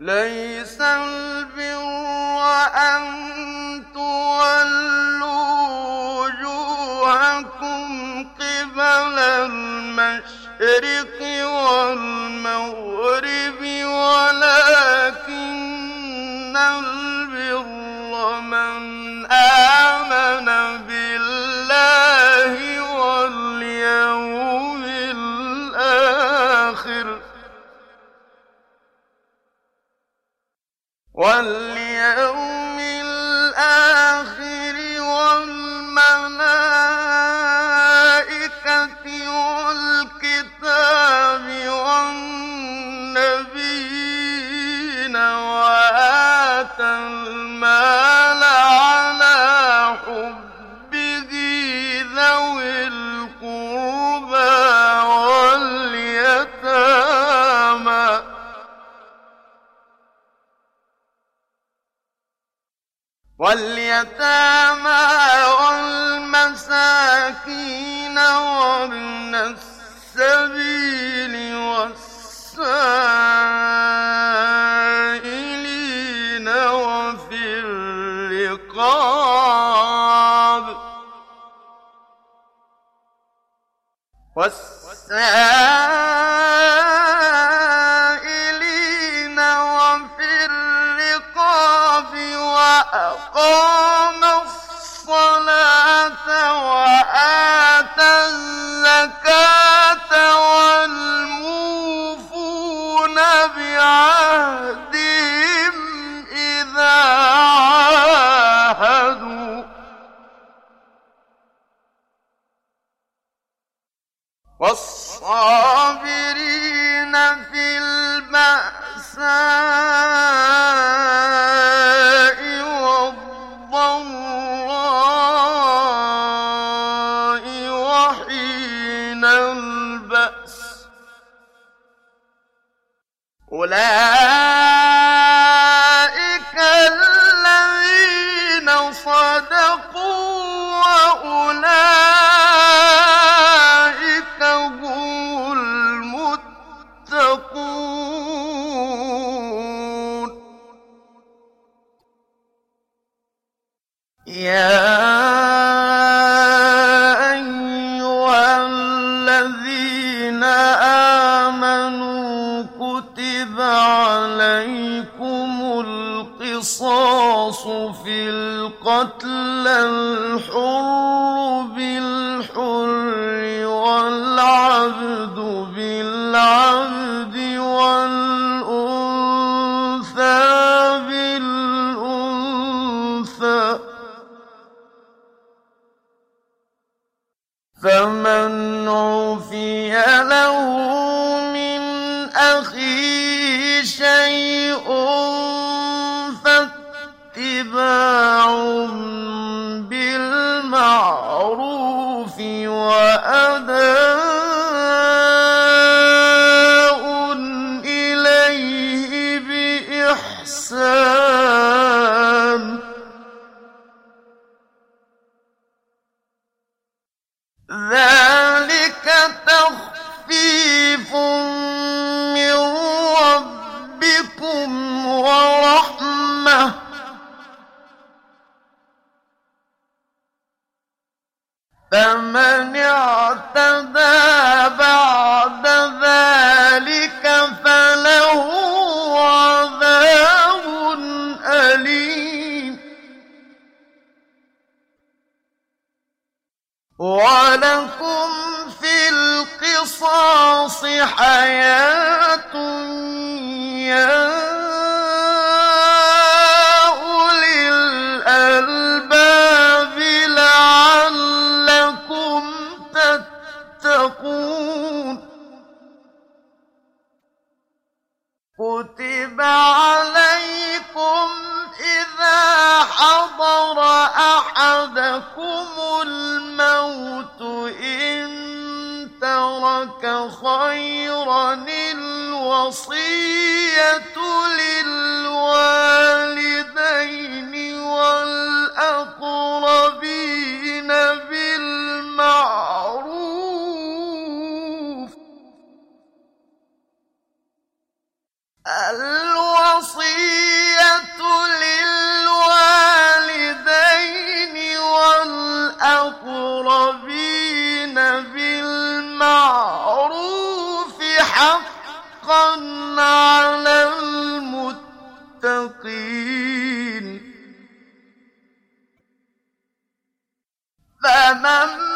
لَيْسَ الْبِرَّ أَن تُوَلُّوا وُجُوهَكُمْ قِبَلَ الْمَشْرِقِ وَالْمَغْرِبِ وَلَٰكِنَّ الْبِرَّ مَنْ آمَنَ بِاللَّهِ وَالْيَوْمِ الْآخِرِ وَالْمَلَائِكَةِ وَالْكِتَابِ وَالنَّبِيِّينَ وَآتَى الْمَالَ عَلَىٰ حُبِّهِ ذَوِي الْقُرْبَىٰ واليتامى والمساكين وابن السبيل والسائلين وفي الرقاب وأقام الصلاة وآتى الزكاة والموفون بعهدهم إذا عاهدوا والصابرين في البأساء والضراء وحين البأس أولئك الذين صدقوا وأولئك هم المتقون يا أيها الذين آمنوا كتب عليكم القصاص في القتلى الحر بالحر والعبد بالعبد والأنثى بالأنثى فمن عُفِيَ لَهُ من أخيه شيء فاتباع بالمعروف وأداء إليه بإحسان ذلك تخفيف من ربكم ورحمة فمن اعتدى بعد ذلك فله عذاب أليم ولكم في القصاص حياة يا أولي الألباب لعلكم تتقون كتب عليكم إذا حضر أحدكم الموت إن ترك خيرا الوصية للوالدين والأقربين بالمعروف الوصية حقا على المتقين فمن